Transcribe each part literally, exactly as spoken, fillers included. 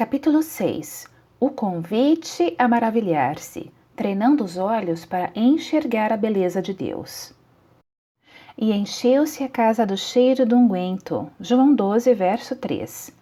Capítulo seis. O convite a maravilhar-se, treinando os olhos para enxergar a beleza de Deus. E encheu-se a casa do cheiro do unguento. João doze, verso três.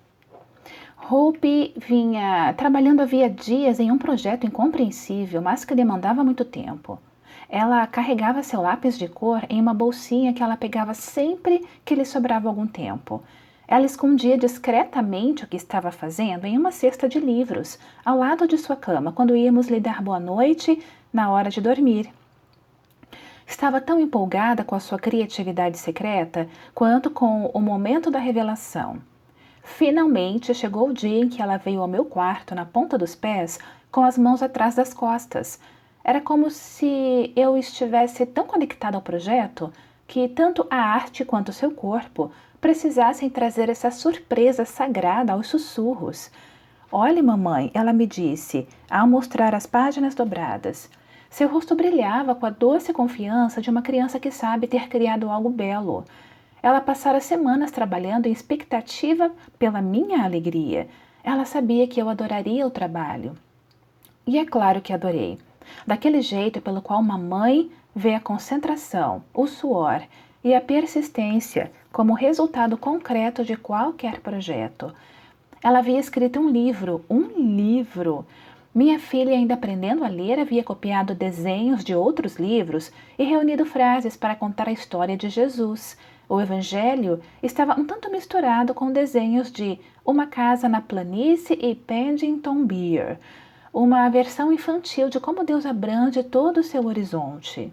Hope vinha trabalhando havia dias em um projeto incompreensível, mas que demandava muito tempo. Ela carregava seu lápis de cor em uma bolsinha que ela pegava sempre que lhe sobrava algum tempo. Ela escondia discretamente o que estava fazendo em uma cesta de livros, ao lado de sua cama, quando íamos lhe dar boa noite na hora de dormir. Estava tão empolgada com a sua criatividade secreta quanto com o momento da revelação. Finalmente chegou o dia em que ela veio ao meu quarto na ponta dos pés, com as mãos atrás das costas. Era como se eu estivesse tão conectada ao projeto que tanto a arte quanto seu corpo precisassem trazer essa surpresa sagrada aos sussurros. Olhe, mamãe, ela me disse, ao mostrar as páginas dobradas. Seu rosto brilhava com a doce confiança de uma criança que sabe ter criado algo belo. Ela passara semanas trabalhando em expectativa pela minha alegria. Ela sabia que eu adoraria o trabalho. E é claro que adorei. Daquele jeito pelo qual uma mãe vê a concentração, o suor e a persistência como resultado concreto de qualquer projeto. Ela havia escrito um livro, um livro. Minha filha, ainda aprendendo a ler, havia copiado desenhos de outros livros e reunido frases para contar a história de Jesus. O Evangelho estava um tanto misturado com desenhos de Uma Casa na Planície e Paddington Bear, uma versão infantil de como Deus abrange todo o seu horizonte.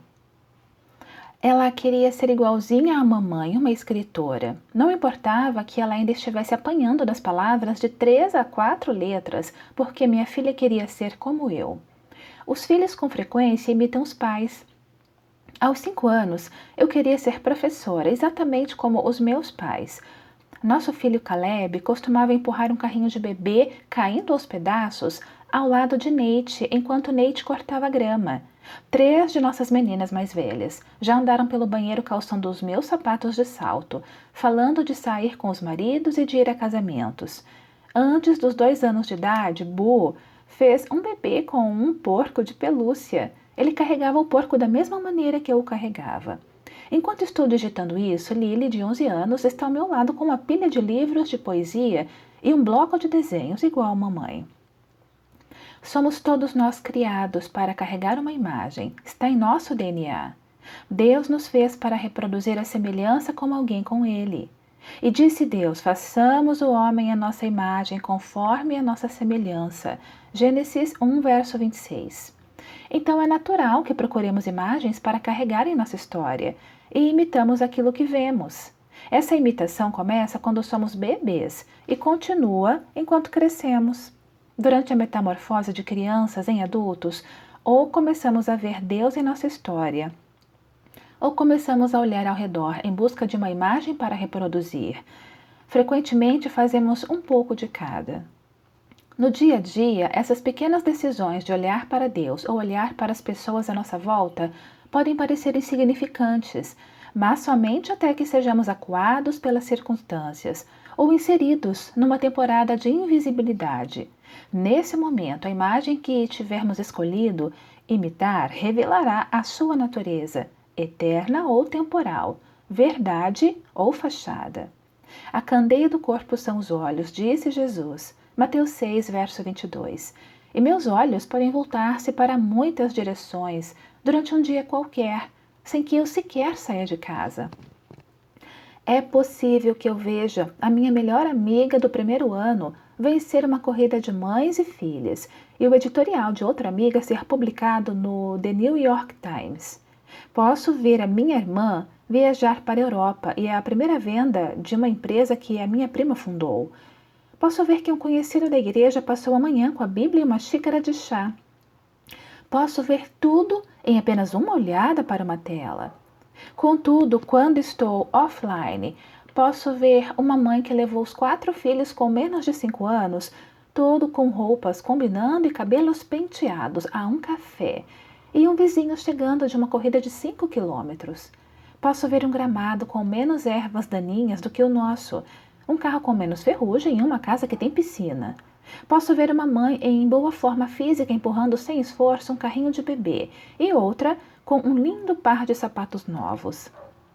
Ela queria ser igualzinha à mamãe, uma escritora. Não importava que ela ainda estivesse apanhando das palavras de três a quatro letras, porque minha filha queria ser como eu. Os filhos com frequência imitam os pais. Aos cinco anos, eu queria ser professora, exatamente como os meus pais. Nosso filho Caleb costumava empurrar um carrinho de bebê caindo aos pedaços ao lado de Nate, enquanto Nate cortava grama. Três de nossas meninas mais velhas já andaram pelo banheiro calçando os meus sapatos de salto, falando de sair com os maridos e de ir a casamentos. Antes dos dois anos de idade, Boo fez um bebê com um porco de pelúcia. Ele carregava o porco da mesma maneira que eu o carregava. Enquanto estou digitando isso, Lily, de onze anos, está ao meu lado com uma pilha de livros de poesia e um bloco de desenhos igual a mamãe. Somos todos nós criados para carregar uma imagem. Está em nosso D N A. Deus nos fez para reproduzir a semelhança como alguém com ele. E disse Deus, façamos o homem à nossa imagem, conforme a nossa semelhança. Gênesis um, verso vinte e seis. Então é natural que procuremos imagens para carregar em nossa história e imitamos aquilo que vemos. Essa imitação começa quando somos bebês e continua enquanto crescemos. Durante a metamorfose de crianças em adultos, ou começamos a ver Deus em nossa história, ou começamos a olhar ao redor em busca de uma imagem para reproduzir. Frequentemente fazemos um pouco de cada. No dia a dia, essas pequenas decisões de olhar para Deus ou olhar para as pessoas à nossa volta podem parecer insignificantes, mas somente até que sejamos acuados pelas circunstâncias ou inseridos numa temporada de invisibilidade. Nesse momento, a imagem que tivermos escolhido imitar revelará a sua natureza, eterna ou temporal, verdade ou fachada. A candeia do corpo são os olhos, disse Jesus. Mateus seis, verso vinte e dois. E meus olhos podem voltar-se para muitas direções durante um dia qualquer, sem que eu sequer saia de casa. É possível que eu veja a minha melhor amiga do primeiro ano vencer uma corrida de mães e filhas e o editorial de outra amiga ser publicado no The New York Times. Posso ver a minha irmã viajar para a Europa e é a primeira venda de uma empresa que a minha prima fundou. Posso ver que um conhecido da igreja passou a manhã com a Bíblia e uma xícara de chá. Posso ver tudo em apenas uma olhada para uma tela. Contudo, quando estou offline, posso ver uma mãe que levou os quatro filhos com menos de cinco anos, todo com roupas combinando e cabelos penteados, a um café, e um vizinho chegando de uma corrida de cinco quilômetros. Posso ver um gramado com menos ervas daninhas do que o nosso, um carro com menos ferrugem e uma casa que tem piscina. Posso ver uma mãe em boa forma física empurrando sem esforço um carrinho de bebê e outra com um lindo par de sapatos novos.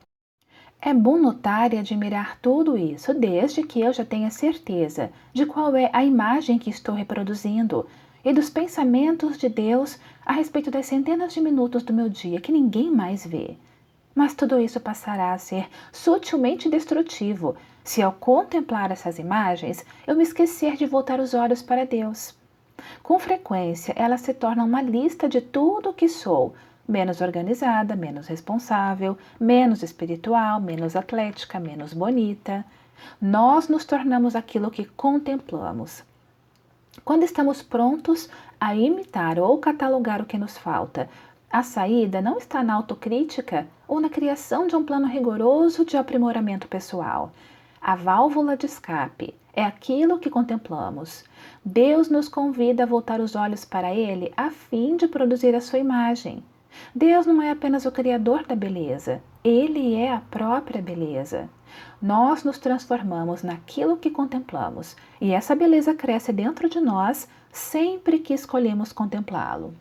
É bom notar e admirar tudo isso, desde que eu já tenha certeza de qual é a imagem que estou reproduzindo e dos pensamentos de Deus a respeito das centenas de minutos do meu dia que ninguém mais vê. Mas tudo isso passará a ser sutilmente destrutivo se, ao contemplar essas imagens, eu me esquecer de voltar os olhos para Deus. Com frequência, ela se torna uma lista de tudo o que sou, menos organizada, menos responsável, menos espiritual, menos atlética, menos bonita. Nós nos tornamos aquilo que contemplamos. Quando estamos prontos a imitar ou catalogar o que nos falta, a saída não está na autocrítica ou na criação de um plano rigoroso de aprimoramento pessoal. A válvula de escape é aquilo que contemplamos. Deus nos convida a voltar os olhos para Ele a fim de produzir a sua imagem. Deus não é apenas o Criador da beleza, Ele é a própria beleza. Nós nos transformamos naquilo que contemplamos e essa beleza cresce dentro de nós sempre que escolhemos contemplá-lo.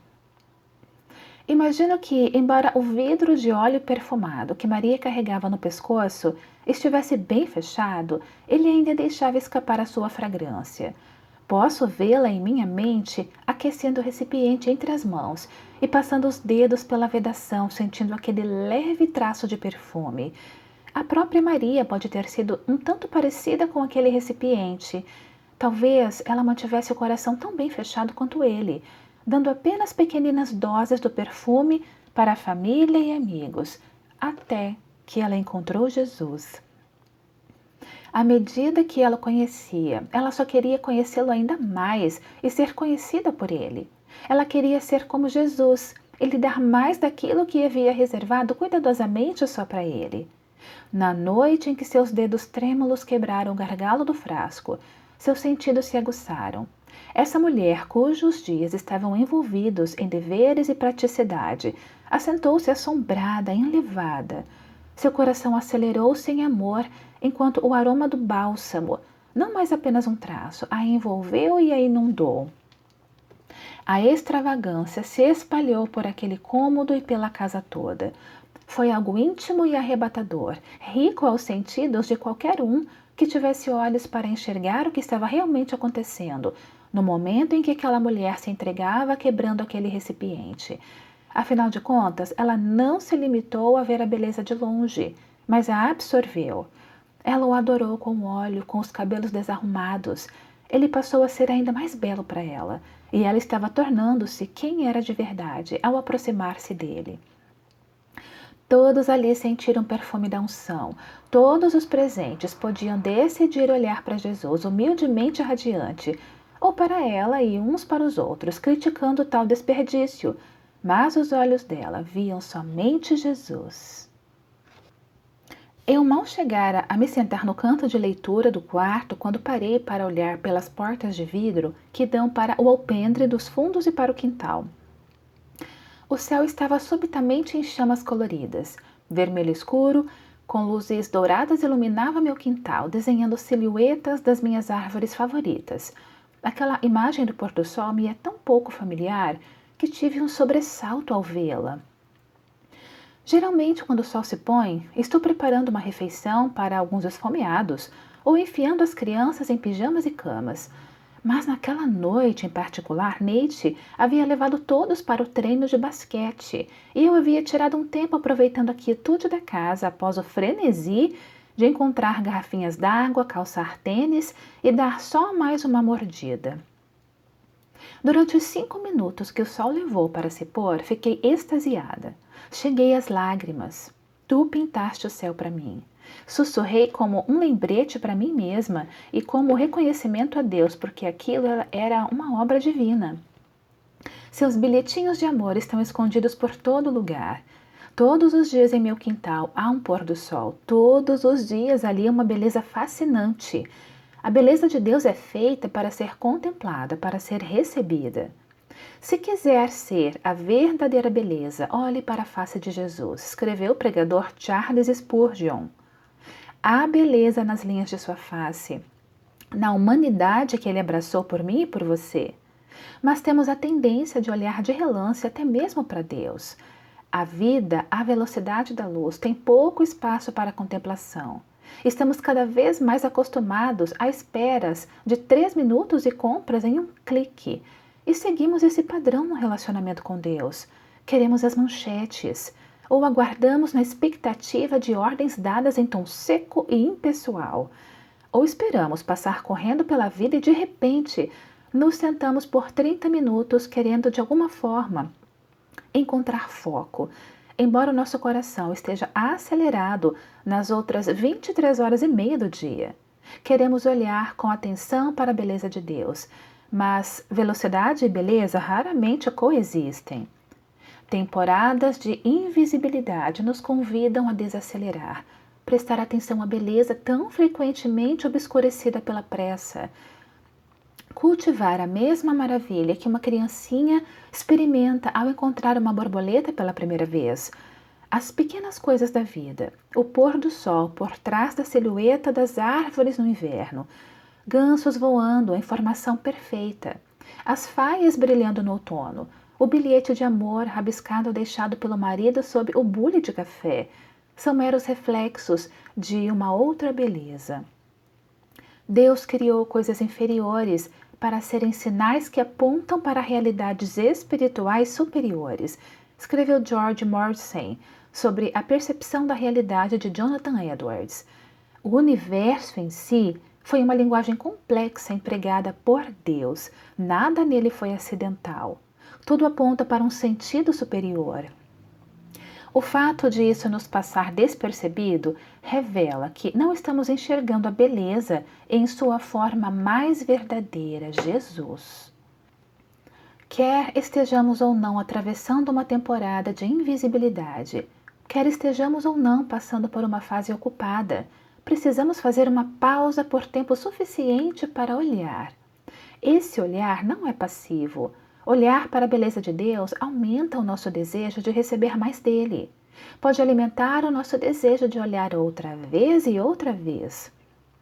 Imagino que, embora o vidro de óleo perfumado que Maria carregava no pescoço estivesse bem fechado, ele ainda deixava escapar a sua fragrância. Posso vê-la em minha mente aquecendo o recipiente entre as mãos e passando os dedos pela vedação, sentindo aquele leve traço de perfume. A própria Maria pode ter sido um tanto parecida com aquele recipiente. Talvez ela mantivesse o coração tão bem fechado quanto ele, dando apenas pequeninas doses do perfume para a família e amigos, até que ela encontrou Jesus. À medida que ela o conhecia, ela só queria conhecê-lo ainda mais e ser conhecida por ele. Ela queria ser como Jesus, ele dar mais daquilo que havia reservado cuidadosamente só para ele. Na noite em que seus dedos trêmulos quebraram o gargalo do frasco, seus sentidos se aguçaram. Essa mulher, cujos dias estavam envolvidos em deveres e praticidade, assentou-se assombrada, enlevada. Seu coração acelerou-se em amor, enquanto o aroma do bálsamo, não mais apenas um traço, a envolveu e a inundou. A extravagância se espalhou por aquele cômodo e pela casa toda. Foi algo íntimo e arrebatador, rico aos sentidos de qualquer um que tivesse olhos para enxergar o que estava realmente acontecendo, no momento em que aquela mulher se entregava quebrando aquele recipiente. Afinal de contas, ela não se limitou a ver a beleza de longe, mas a absorveu. Ela o adorou com o óleo, com os cabelos desarrumados. Ele passou a ser ainda mais belo para ela, e ela estava tornando-se quem era de verdade ao aproximar-se dele. Todos ali sentiram o perfume da unção. Todos os presentes podiam decidir olhar para Jesus, humildemente radiante, ou para ela e uns para os outros, criticando tal desperdício. Mas os olhos dela viam somente Jesus. Eu mal chegara a me sentar no canto de leitura do quarto quando parei para olhar pelas portas de vidro que dão para o alpendre dos fundos e para o quintal. O céu estava subitamente em chamas coloridas. Vermelho escuro, com luzes douradas, iluminava meu quintal, desenhando silhuetas das minhas árvores favoritas. Aquela imagem do pôr do sol me é tão pouco familiar que tive um sobressalto ao vê-la. Geralmente, quando o sol se põe, estou preparando uma refeição para alguns esfomeados ou enfiando as crianças em pijamas e camas. Mas naquela noite em particular, Nate havia levado todos para o treino de basquete e eu havia tirado um tempo aproveitando a quietude da casa após o frenesi de encontrar garrafinhas d'água, calçar tênis e dar só mais uma mordida. Durante os cinco minutos que o sol levou para se pôr, fiquei extasiada. Cheguei às lágrimas. Tu pintaste o céu para mim. Sussurrei como um lembrete para mim mesma e como reconhecimento a Deus, porque aquilo era uma obra divina. Seus bilhetinhos de amor estão escondidos por todo lugar. Todos os dias em meu quintal há um pôr do sol. Todos os dias ali é uma beleza fascinante. A beleza de Deus é feita para ser contemplada, para ser recebida. Se quiser ser a verdadeira beleza, olhe para a face de Jesus, escreveu o pregador Charles Spurgeon. Há beleza nas linhas de sua face. na humanidade que Ele abraçou por mim e por você. Mas temos a tendência de olhar de relance até mesmo para Deus. A vida, à velocidade da luz, tem pouco espaço para contemplação. Estamos cada vez mais acostumados a esperas de três minutos e compras em um clique. E seguimos esse padrão no relacionamento com Deus. Queremos as manchetes, ou aguardamos na expectativa de ordens dadas em tom seco e impessoal. Ou esperamos passar correndo pela vida e de repente nos sentamos por trinta minutos querendo de alguma forma encontrar foco, embora o nosso coração esteja acelerado nas outras vinte e três horas e meia do dia. Queremos olhar com atenção para a beleza de Deus, mas velocidade e beleza raramente coexistem. Temporadas de invisibilidade nos convidam a desacelerar, prestar atenção à beleza tão frequentemente obscurecida pela pressa, cultivar a mesma maravilha que uma criancinha experimenta ao encontrar uma borboleta pela primeira vez. As pequenas coisas da vida, o pôr do sol por trás da silhueta das árvores no inverno, gansos voando em formação perfeita, as faias brilhando no outono, o bilhete de amor rabiscado deixado pelo marido sob o bule de café, são meros reflexos de uma outra beleza. Deus criou coisas inferiores para serem sinais que apontam para realidades espirituais superiores, escreveu George Morrison sobre a percepção da realidade de Jonathan Edwards. O universo em si foi uma linguagem complexa empregada por Deus. Nada nele foi acidental. Tudo aponta para um sentido superior. O fato de isso nos passar despercebido revela que não estamos enxergando a beleza em sua forma mais verdadeira, Jesus. Quer estejamos ou não atravessando uma temporada de invisibilidade, quer estejamos ou não passando por uma fase ocupada, precisamos fazer uma pausa por tempo suficiente para olhar. Esse olhar não é passivo. Olhar para a beleza de Deus aumenta o nosso desejo de receber mais dele. Pode alimentar o nosso desejo de olhar outra vez e outra vez.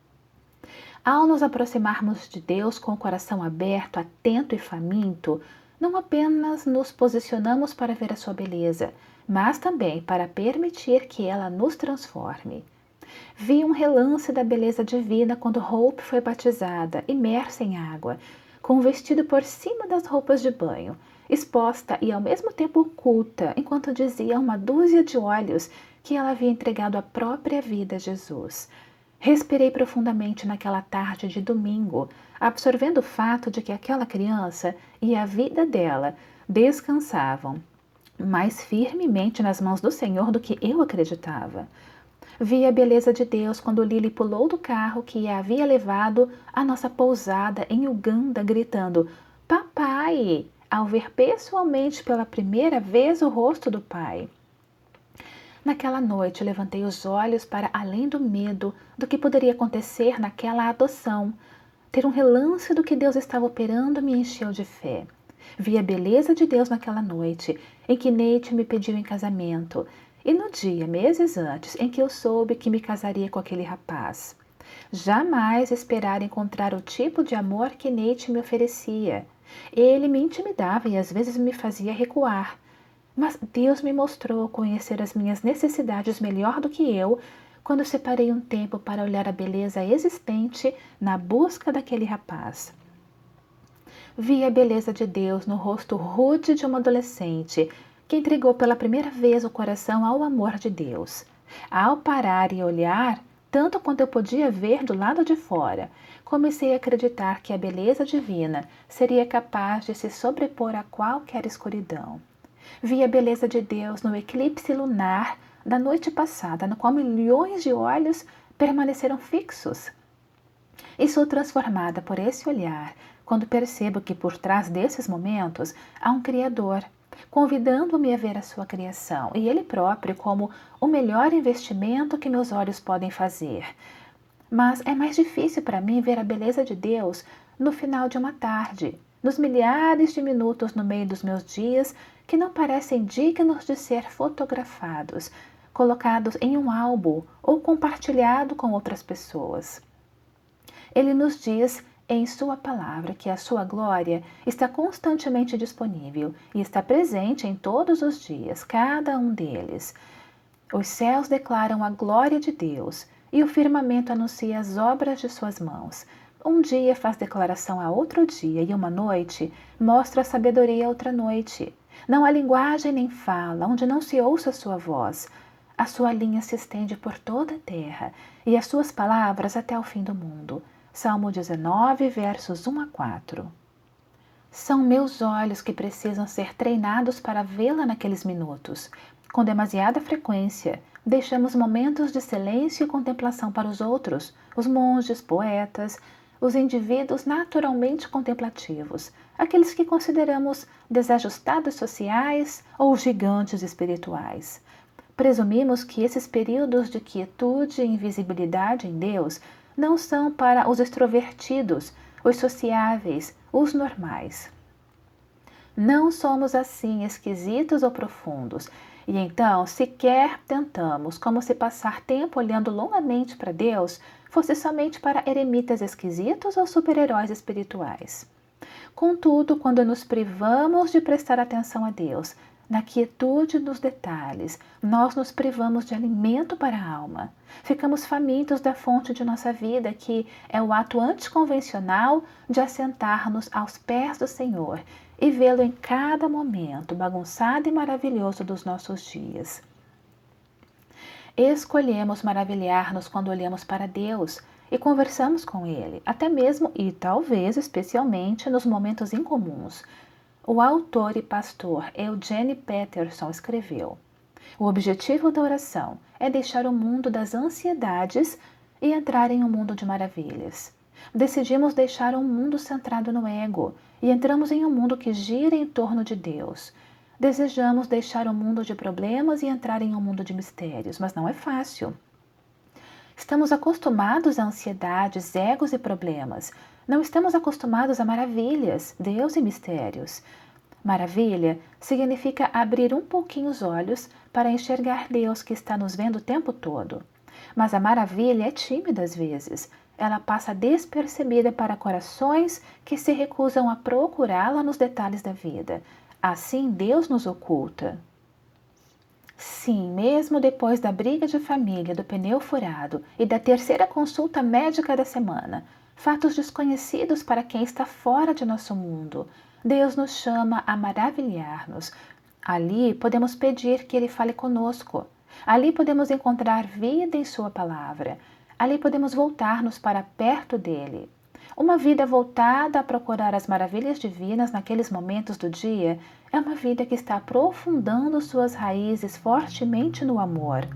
Ao nos aproximarmos de Deus com o coração aberto, atento e faminto, não apenas nos posicionamos para ver a sua beleza, mas também para permitir que ela nos transforme. Vi um relance da beleza divina quando Hope foi batizada, imersa em água, com um vestido por cima das roupas de banho, exposta e ao mesmo tempo oculta, enquanto dizia a uma dúzia de olhos que ela havia entregado a própria vida a Jesus. Respirei profundamente naquela tarde de domingo, absorvendo o fato de que aquela criança e a vida dela descansavam mais firmemente nas mãos do Senhor do que eu acreditava. Vi a beleza de Deus quando Lily pulou do carro que a havia levado à nossa pousada em Uganda, gritando "Papai!", ao ver pessoalmente pela primeira vez o rosto do pai. Naquela noite, levantei os olhos para além do medo do que poderia acontecer naquela adoção. Ter um relance do que Deus estava operando me encheu de fé. Vi a beleza de Deus naquela noite, em que Nate me pediu em casamento, e no dia, meses antes, em que eu soube que me casaria com aquele rapaz. Jamais esperara encontrar o tipo de amor que Nate me oferecia. Ele me intimidava e às vezes me fazia recuar. Mas Deus me mostrou conhecer as minhas necessidades melhor do que eu, quando separei um tempo para olhar a beleza existente na busca daquele rapaz. Vi a beleza de Deus no rosto rude de uma adolescente, que entregou pela primeira vez o coração ao amor de Deus. Ao parar e olhar, tanto quanto eu podia ver do lado de fora, comecei a acreditar que a beleza divina seria capaz de se sobrepor a qualquer escuridão. Vi a beleza de Deus no eclipse lunar da noite passada, no qual milhões de olhos permaneceram fixos. E sou transformada por esse olhar quando percebo que por trás desses momentos há um Criador, convidando-me a ver a sua criação e Ele próprio como o melhor investimento que meus olhos podem fazer. Mas é mais difícil para mim ver a beleza de Deus no final de uma tarde, nos milhares de minutos no meio dos meus dias que não parecem dignos de ser fotografados, colocados em um álbum ou compartilhado com outras pessoas. Ele nos diz em sua palavra que a sua glória está constantemente disponível e está presente em todos os dias, cada um deles. Os céus declaram a glória de Deus e o firmamento anuncia as obras de suas mãos. Um dia faz declaração a outro dia e uma noite mostra a sabedoria a outra noite. Não há linguagem nem fala onde não se ouça a sua voz. A sua linha se estende por toda a terra e as suas palavras até o fim do mundo. Salmo dezenove, versos um a quatro. São meus olhos que precisam ser treinados para vê-la naqueles minutos. Com demasiada frequência, deixamos momentos de silêncio e contemplação para os outros, os monges, poetas, os indivíduos naturalmente contemplativos, aqueles que consideramos desajustados sociais ou gigantes espirituais. Presumimos que esses períodos de quietude e invisibilidade em Deus não são para os extrovertidos, os sociáveis, os normais. Não somos assim esquisitos ou profundos, e então sequer tentamos, como se passar tempo olhando longamente para Deus fosse somente para eremitas esquisitos ou super-heróis espirituais. Contudo, quando nos privamos de prestar atenção a Deus, na quietude dos detalhes, nós nos privamos de alimento para a alma. Ficamos famintos da fonte de nossa vida, que é o ato anticonvencional de assentar-nos aos pés do Senhor e vê-lo em cada momento bagunçado e maravilhoso dos nossos dias. Escolhemos maravilhar-nos quando olhamos para Deus e conversamos com Ele, até mesmo e talvez especialmente nos momentos incomuns. O autor e pastor Eugene Peterson escreveu: o objetivo da oração é deixar o mundo das ansiedades e entrar em um mundo de maravilhas. Decidimos deixar um mundo centrado no ego e entramos em um mundo que gira em torno de Deus. Desejamos deixar um mundo de problemas e entrar em um mundo de mistérios, mas não é fácil. Estamos acostumados a ansiedades, egos e problemas. Não estamos acostumados a maravilhas, Deus e mistérios. Maravilha significa abrir um pouquinho os olhos para enxergar Deus que está nos vendo o tempo todo. Mas a maravilha é tímida às vezes. Ela passa despercebida para corações que se recusam a procurá-la nos detalhes da vida. Assim Deus nos oculta. Sim, mesmo depois da briga de família, do pneu furado e da terceira consulta médica da semana, fatos desconhecidos para quem está fora de nosso mundo, Deus nos chama a maravilhar-nos. Ali podemos pedir que Ele fale conosco. Ali podemos encontrar vida em Sua palavra. Ali podemos voltar-nos para perto dEle. Uma vida voltada a procurar as maravilhas divinas naqueles momentos do dia é uma vida que está aprofundando suas raízes fortemente no amor.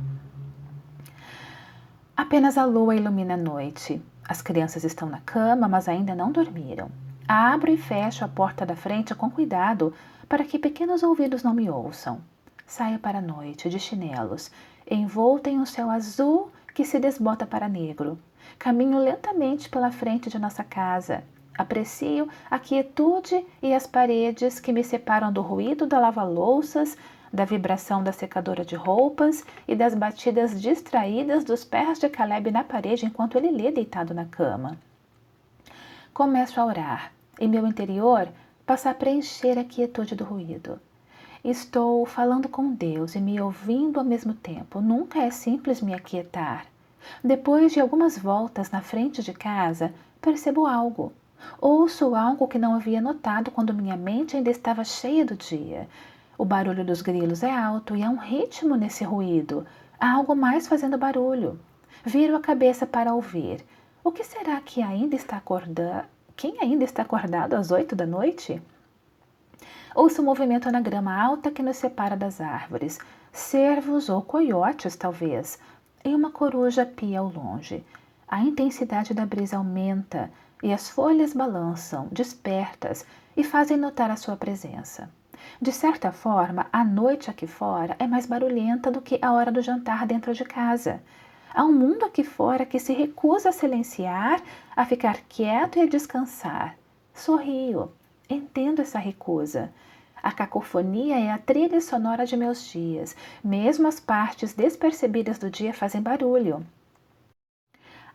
Apenas a lua ilumina a noite. As crianças estão na cama, mas ainda não dormiram. Abro e fecho a porta da frente com cuidado para que pequenos ouvidos não me ouçam. Saio para a noite de chinelos, envolta em um céu azul que se desbota para negro. Caminho lentamente pela frente de nossa casa. Aprecio a quietude e as paredes que me separam do ruído da lava-louças, da vibração da secadora de roupas e das batidas distraídas dos pés de Caleb na parede enquanto ele lê deitado na cama. Começo a orar e meu interior passa a preencher a quietude do ruído. Estou falando com Deus e me ouvindo ao mesmo tempo. Nunca é simples me aquietar. Depois de algumas voltas na frente de casa, percebo algo. Ouço algo que não havia notado quando minha mente ainda estava cheia do dia. O barulho dos grilos é alto e há um ritmo nesse ruído. Há algo mais fazendo barulho. Viro a cabeça para ouvir. O que será que ainda está acordado? Quem ainda está acordado às oito da noite? Ouço um movimento na grama alta que nos separa das árvores. Cervos ou coiotes, talvez. E uma coruja pia ao longe. A intensidade da brisa aumenta e as folhas balançam, despertas, e fazem notar a sua presença. De certa forma, a noite aqui fora é mais barulhenta do que a hora do jantar dentro de casa. Há um mundo aqui fora que se recusa a silenciar, a ficar quieto e a descansar. Sorrio. Entendo essa recusa. A cacofonia é a trilha sonora de meus dias. Mesmo as partes despercebidas do dia fazem barulho.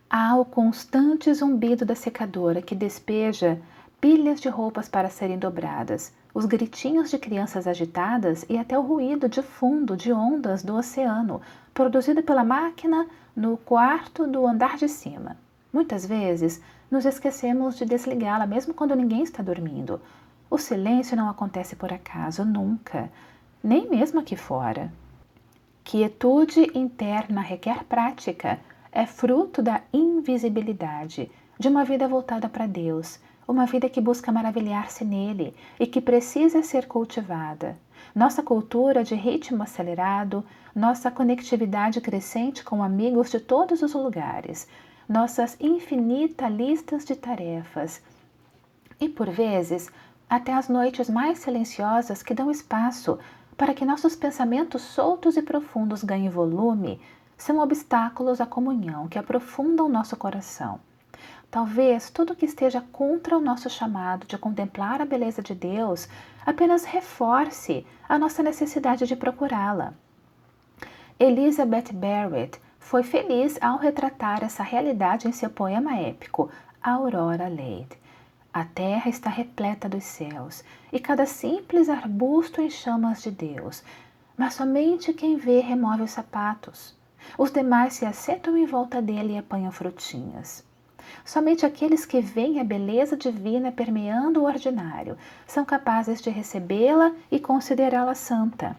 Há o constante zumbido da secadora que despeja pilhas de roupas para serem dobradas, os gritinhos de crianças agitadas e até o ruído de fundo de ondas do oceano, produzido pela máquina no quarto do andar de cima. Muitas vezes, nos esquecemos de desligá-la mesmo quando ninguém está dormindo. O silêncio não acontece por acaso, nunca, nem mesmo aqui fora. Quietude interna requer prática, é fruto da invisibilidade, de uma vida voltada para Deus, uma vida que busca maravilhar-se nele e que precisa ser cultivada. Nossa cultura de ritmo acelerado, nossa conectividade crescente com amigos de todos os lugares, nossas infinitas listas de tarefas e, por vezes, até as noites mais silenciosas que dão espaço para que nossos pensamentos soltos e profundos ganhem volume, são obstáculos à comunhão que aprofundam nosso coração. Talvez tudo que esteja contra o nosso chamado de contemplar a beleza de Deus apenas reforce a nossa necessidade de procurá-la. Elizabeth Barrett foi feliz ao retratar essa realidade em seu poema épico, Aurora Leigh. A terra está repleta dos céus, e cada simples arbusto em chamas de Deus, mas somente quem vê remove os sapatos. Os demais se assentam em volta dele e apanham frutinhas. Somente aqueles que veem a beleza divina permeando o ordinário são capazes de recebê-la e considerá-la santa.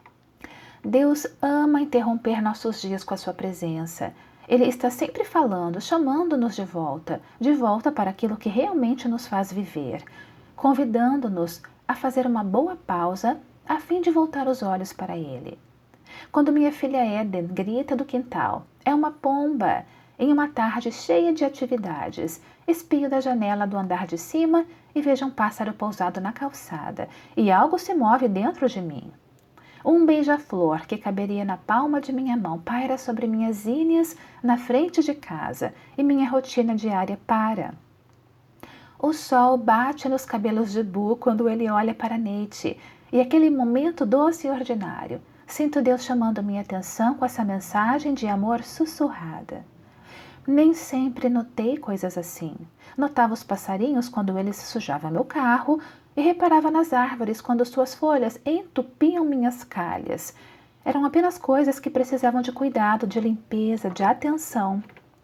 Deus ama interromper nossos dias com a sua presença. Ele está sempre falando, chamando-nos de volta, de volta para aquilo que realmente nos faz viver, convidando-nos a fazer uma boa pausa a fim de voltar os olhos para Ele. Quando minha filha Eden grita do quintal, é uma pomba. Em uma tarde cheia de atividades, espio da janela do andar de cima e vejo um pássaro pousado na calçada, e algo se move dentro de mim. Um beija-flor que caberia na palma de minha mão paira sobre minhas íneas na frente de casa, e minha rotina diária para. O sol bate nos cabelos de Bu quando ele olha para Nate, e aquele momento doce e ordinário, sinto Deus chamando minha atenção com essa mensagem de amor sussurrada. Nem sempre notei coisas assim. Notava os passarinhos quando eles sujavam meu carro e reparava nas árvores quando suas folhas entupiam minhas calhas. Eram apenas coisas que precisavam de cuidado, de limpeza, de atenção.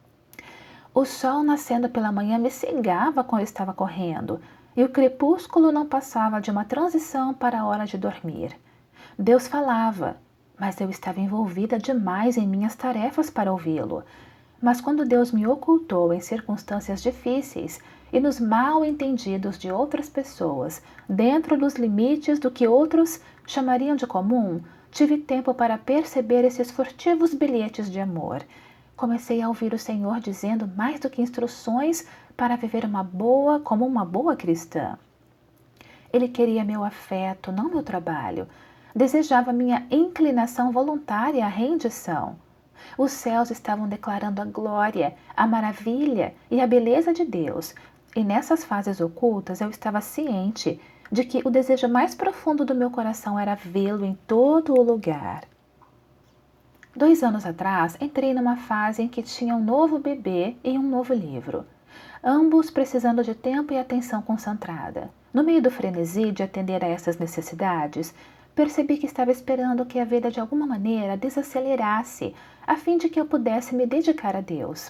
O sol nascendo pela manhã me cegava quando eu estava correndo, e o crepúsculo não passava de uma transição para a hora de dormir. Deus falava, mas eu estava envolvida demais em minhas tarefas para ouvi-lo. Mas quando Deus me ocultou em circunstâncias difíceis e nos mal entendidos de outras pessoas, dentro dos limites do que outros chamariam de comum, tive tempo para perceber esses furtivos bilhetes de amor. Comecei a ouvir o Senhor dizendo mais do que instruções para viver uma boa como uma boa cristã. Ele queria meu afeto, não meu trabalho. Desejava minha inclinação voluntária à rendição. Os céus estavam declarando a glória, a maravilha e a beleza de Deus, e nessas fases ocultas eu estava ciente de que o desejo mais profundo do meu coração era vê-lo em todo o lugar. Dois anos atrás, entrei numa fase em que tinha um novo bebê e um novo livro, ambos precisando de tempo e atenção concentrada. No meio do frenesi de atender a essas necessidades, percebi que estava esperando que a vida de alguma maneira desacelerasse, a fim de que eu pudesse me dedicar a Deus.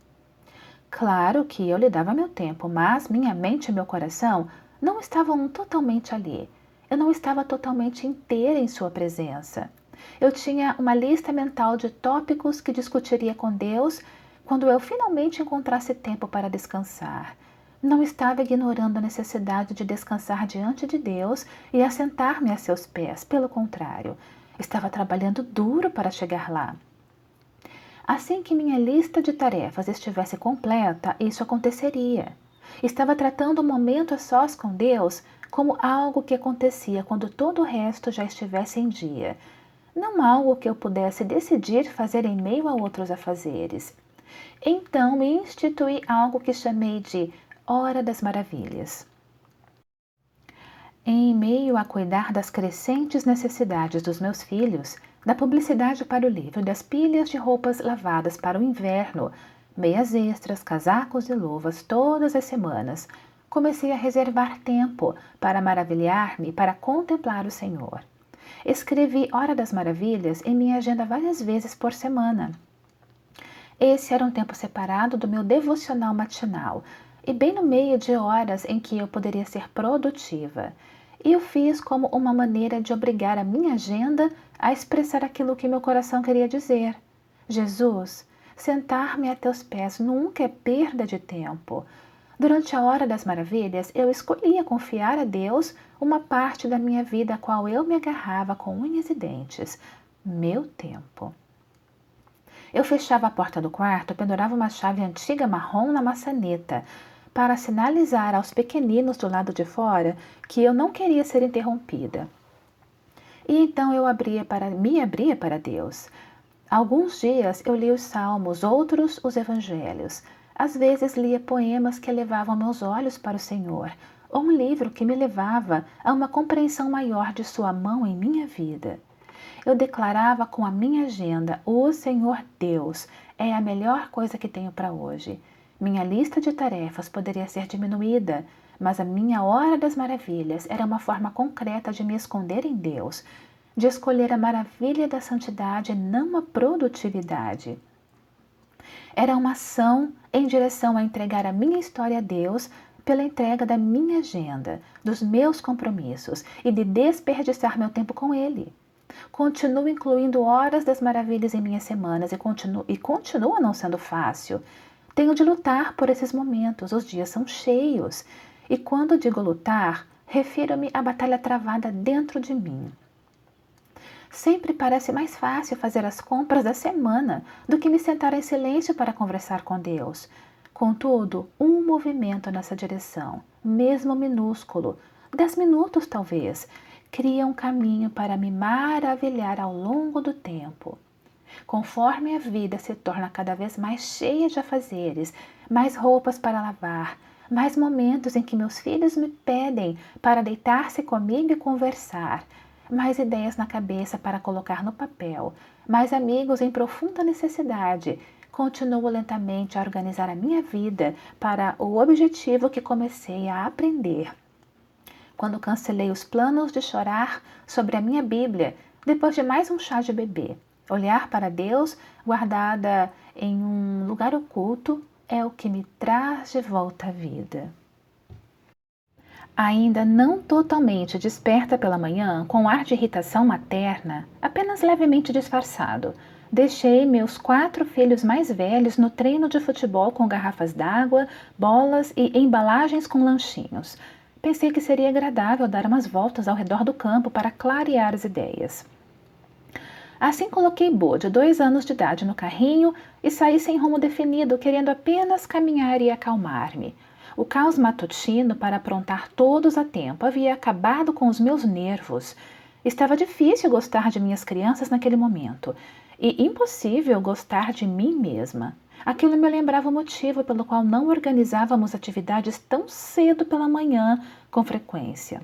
Claro que eu lhe dava meu tempo, mas minha mente e meu coração não estavam totalmente ali. Eu não estava totalmente inteira em sua presença. Eu tinha uma lista mental de tópicos que discutiria com Deus quando eu finalmente encontrasse tempo para descansar. Não estava ignorando a necessidade de descansar diante de Deus e assentar-me a seus pés. Pelo contrário, estava trabalhando duro para chegar lá. Assim que minha lista de tarefas estivesse completa, isso aconteceria. Estava tratando o momento a sós com Deus como algo que acontecia quando todo o resto já estivesse em dia. Não algo que eu pudesse decidir fazer em meio a outros afazeres. Então me instituí algo que chamei de Hora das Maravilhas. Em meio a cuidar das crescentes necessidades dos meus filhos, da publicidade para o livro, das pilhas de roupas lavadas para o inverno, Meias extras, casacos e luvas todas as semanas. Comecei a reservar tempo para maravilhar-me, para contemplar o Senhor. Escrevi Hora das Maravilhas em minha agenda várias vezes por semana. Esse era um tempo separado do meu devocional matinal e bem no meio de horas em que eu poderia ser produtiva. E eu fiz como uma maneira de obrigar a minha agenda a expressar aquilo que meu coração queria dizer. Jesus, sentar-me a teus pés nunca é perda de tempo. Durante a Hora das Maravilhas, eu escolhia confiar a Deus uma parte da minha vida a qual eu me agarrava com unhas e dentes. Meu tempo. Eu fechava a porta do quarto, pendurava uma chave antiga marrom na maçaneta, para sinalizar aos pequeninos do lado de fora que eu não queria ser interrompida. E então eu abria para, me abria para Deus. Alguns dias eu lia os salmos, outros os evangelhos. Às vezes lia poemas que levavam meus olhos para o Senhor, ou um livro que me levava a uma compreensão maior de sua mão em minha vida. Eu declarava com a minha agenda: o Senhor Deus é a melhor coisa que tenho para hoje. Minha lista de tarefas poderia ser diminuída, mas a minha Hora das Maravilhas era uma forma concreta de me esconder em Deus, de escolher a maravilha da santidade e não a produtividade. Era uma ação em direção a entregar a minha história a Deus pela entrega da minha agenda, dos meus compromissos e de desperdiçar meu tempo com Ele. Continuo incluindo horas das maravilhas em minhas semanas e, continuo, e continua não sendo fácil. Tenho de lutar por esses momentos, os dias são cheios. E quando digo lutar, refiro-me à batalha travada dentro de mim. Sempre parece mais fácil fazer as compras da semana do que me sentar em silêncio para conversar com Deus. Contudo, um movimento nessa direção, mesmo minúsculo, dez minutos talvez, cria um caminho para me maravilhar ao longo do tempo. Conforme a vida se torna cada vez mais cheia de afazeres, mais roupas para lavar, mais momentos em que meus filhos me pedem para deitar-se comigo e conversar, mais ideias na cabeça para colocar no papel, mais amigos em profunda necessidade, continuo lentamente a organizar a minha vida para o objetivo que comecei a aprender. Quando cancelei os planos de chorar sobre a minha Bíblia, depois de mais um chá de bebê, olhar para Deus guardada em um lugar oculto é o que me traz de volta à vida. Ainda não totalmente desperta pela manhã, com ar de irritação materna, apenas levemente disfarçado, deixei meus quatro filhos mais velhos no treino de futebol com garrafas d'água, bolas e embalagens com lanchinhos. Pensei que seria agradável dar umas voltas ao redor do campo para clarear as ideias. Assim coloquei Bo, de dois anos de idade, no carrinho e saí sem rumo definido, querendo apenas caminhar e acalmar-me. O caos matutino para aprontar todos a tempo havia acabado com os meus nervos. Estava difícil gostar de minhas crianças naquele momento e impossível gostar de mim mesma. Aquilo me lembrava o motivo pelo qual não organizávamos atividades tão cedo pela manhã com frequência.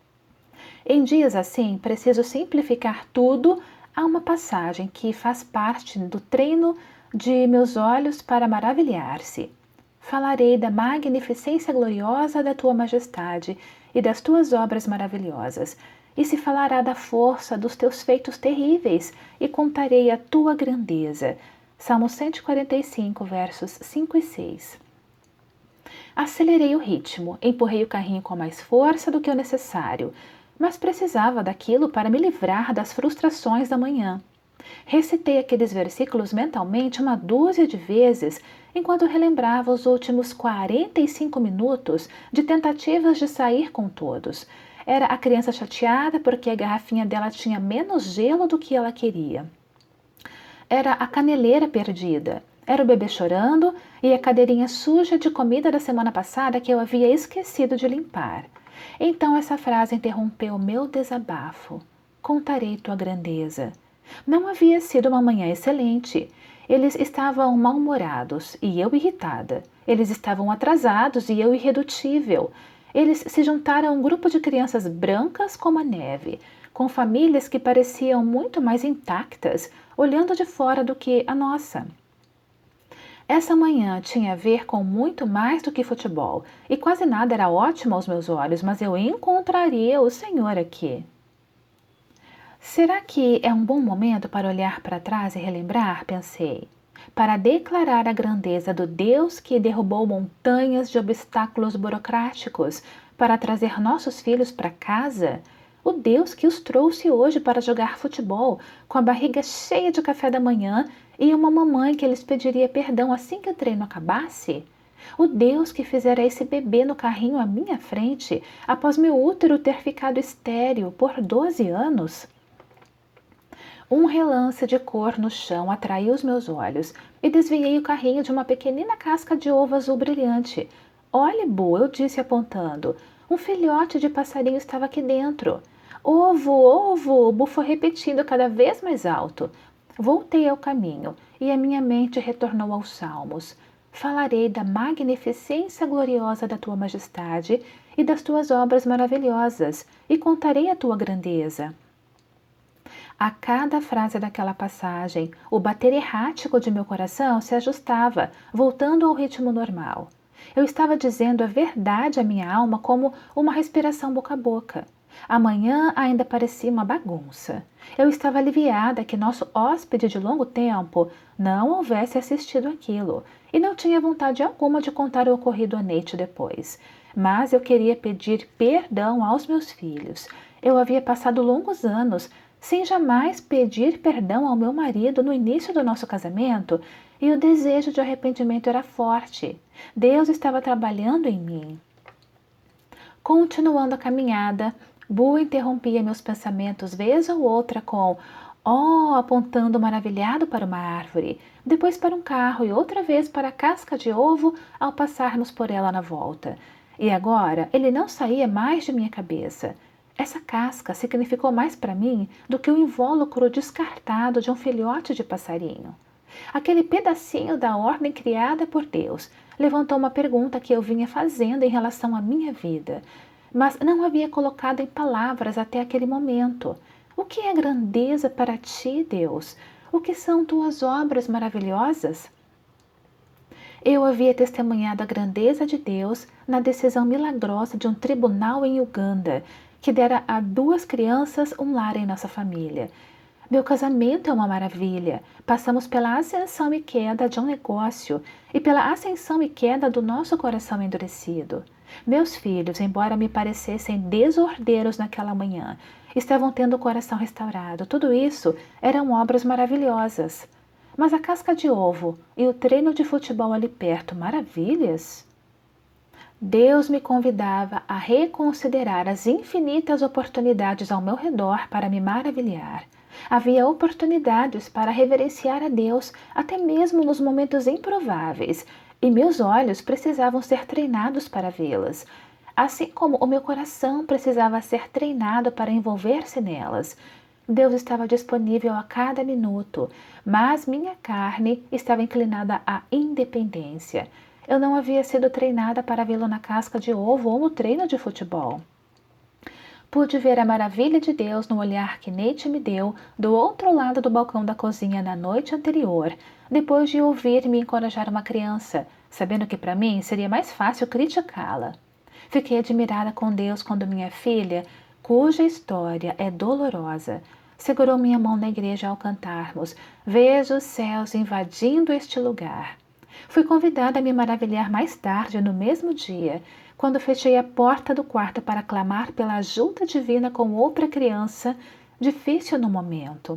Em dias assim, preciso simplificar tudo a uma passagem que faz parte do treino de meus olhos para maravilhar-se. Falarei da magnificência gloriosa da tua majestade e das tuas obras maravilhosas, e se falará da força dos teus feitos terríveis, e contarei a tua grandeza. Salmo cento e quarenta e cinco, versos cinco e seis. Acelerei o ritmo, empurrei o carrinho com mais força do que o necessário, mas precisava daquilo para me livrar das frustrações da manhã. Recitei aqueles versículos mentalmente uma dúzia de vezes, enquanto relembrava os últimos quarenta e cinco minutos de tentativas de sair com todos. Era a criança chateada porque a garrafinha dela tinha menos gelo do que ela queria. Era a caneleira perdida. Era o bebê chorando e a cadeirinha suja de comida da semana passada que eu havia esquecido de limpar. Então essa frase interrompeu meu desabafo. Contarei tua grandeza. Não havia sido uma manhã excelente. Eles estavam mal-humorados e eu irritada. Eles estavam atrasados e eu irredutível. Eles se juntaram a um grupo de crianças brancas como a neve, com famílias que pareciam muito mais intactas, olhando de fora do que a nossa. Essa manhã tinha a ver com muito mais do que futebol, e quase nada era ótimo aos meus olhos, mas eu encontraria o Senhor aqui. Será que é um bom momento para olhar para trás e relembrar? Pensei. Para declarar a grandeza do Deus que derrubou montanhas de obstáculos burocráticos para trazer nossos filhos para casa? O Deus que os trouxe hoje para jogar futebol, com a barriga cheia de café da manhã e uma mamãe que lhes pediria perdão assim que o treino acabasse? O Deus que fizera esse bebê no carrinho à minha frente, após meu útero ter ficado estéril por doze anos? Um relance de cor no chão atraiu os meus olhos e desviei o carrinho de uma pequenina casca de ovo azul brilhante. Olhe, Bu, eu disse apontando. Um filhote de passarinho estava aqui dentro. Ovo, ovo, Bu foi repetindo cada vez mais alto. Voltei ao caminho e a minha mente retornou aos salmos. Falarei da magnificência gloriosa da tua majestade e das tuas obras maravilhosas, e contarei a tua grandeza. A cada frase daquela passagem, o bater errático de meu coração se ajustava, voltando ao ritmo normal. Eu estava dizendo a verdade à minha alma como uma respiração boca a boca. Amanhã ainda parecia uma bagunça. Eu estava aliviada que nosso hóspede de longo tempo não houvesse assistido aquilo, e não tinha vontade alguma de contar o ocorrido à Neite depois. Mas eu queria pedir perdão aos meus filhos. Eu havia passado longos anos sem jamais pedir perdão ao meu marido no início do nosso casamento, e o desejo de arrependimento era forte. Deus estava trabalhando em mim. Continuando a caminhada, Bu interrompia meus pensamentos vez ou outra com "Oh", apontando maravilhado para uma árvore, depois para um carro e outra vez para a casca de ovo ao passarmos por ela na volta. E agora ele não saía mais de minha cabeça. Essa casca significou mais para mim do que o invólucro descartado de um filhote de passarinho. Aquele pedacinho da ordem criada por Deus levantou uma pergunta que eu vinha fazendo em relação à minha vida, mas não havia colocado em palavras até aquele momento. O que é grandeza para ti, Deus? O que são tuas obras maravilhosas? Eu havia testemunhado a grandeza de Deus na decisão milagrosa de um tribunal em Uganda, que dera a duas crianças um lar em nossa família. Meu casamento é uma maravilha. Passamos pela ascensão e queda de um negócio e pela ascensão e queda do nosso coração endurecido. Meus filhos, embora me parecessem desordeiros naquela manhã, estavam tendo o coração restaurado. Tudo isso eram obras maravilhosas. Mas a casca de ovo e o treino de futebol ali perto, maravilhas? Deus me convidava a reconsiderar as infinitas oportunidades ao meu redor para me maravilhar. Havia oportunidades para reverenciar a Deus, até mesmo nos momentos improváveis, e meus olhos precisavam ser treinados para vê-las, assim como o meu coração precisava ser treinado para envolver-se nelas. Deus estava disponível a cada minuto, mas minha carne estava inclinada à independência. Eu não havia sido treinada para vê-lo na casca de ovo ou no treino de futebol. Pude ver a maravilha de Deus no olhar que Neite me deu do outro lado do balcão da cozinha na noite anterior, depois de ouvir-me encorajar uma criança, sabendo que para mim seria mais fácil criticá-la. Fiquei admirada com Deus quando minha filha, cuja história é dolorosa, segurou minha mão na igreja ao cantarmos "Vejo os céus invadindo este lugar". Fui convidada a me maravilhar mais tarde, no mesmo dia, quando fechei a porta do quarto para clamar pela ajuda divina com outra criança, difícil no momento.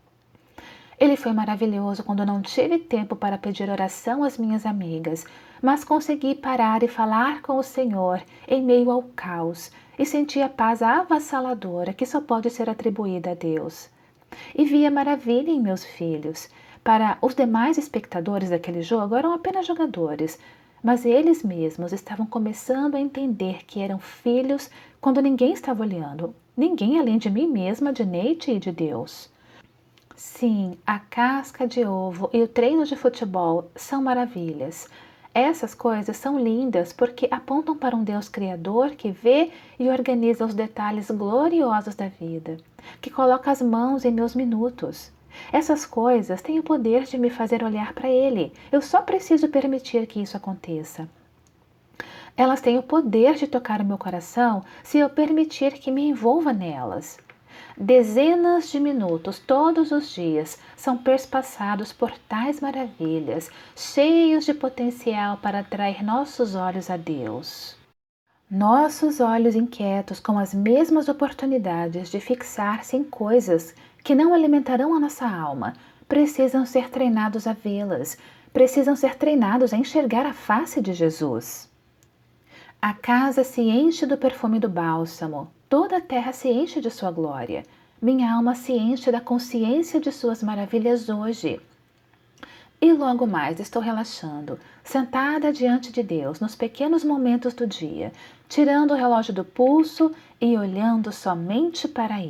Ele foi maravilhoso quando não tive tempo para pedir oração às minhas amigas, mas consegui parar e falar com o Senhor em meio ao caos e senti a paz avassaladora que só pode ser atribuída a Deus. E vi a maravilha em meus filhos. Para os demais espectadores daquele jogo eram apenas jogadores, mas eles mesmos estavam começando a entender que eram filhos quando ninguém estava olhando, ninguém além de mim mesma, de Neite e de Deus. Sim, a casca de ovo e o treino de futebol são maravilhas. Essas coisas são lindas porque apontam para um Deus criador que vê e organiza os detalhes gloriosos da vida, que coloca as mãos em meus minutos. Essas coisas têm o poder de me fazer olhar para Ele. Eu só preciso permitir que isso aconteça. Elas têm o poder de tocar o meu coração se eu permitir que me envolva nelas. Dezenas de minutos todos os dias são perspassados por tais maravilhas, cheios de potencial para atrair nossos olhos a Deus. Nossos olhos inquietos com as mesmas oportunidades de fixar-se em coisas que não alimentarão a nossa alma, precisam ser treinados a vê-las, precisam ser treinados a enxergar a face de Jesus. A casa se enche do perfume do bálsamo, toda a terra se enche de sua glória. Minha alma se enche da consciência de suas maravilhas hoje. E logo mais estou relaxando, sentada diante de Deus nos pequenos momentos do dia, tirando o relógio do pulso e olhando somente para Ele.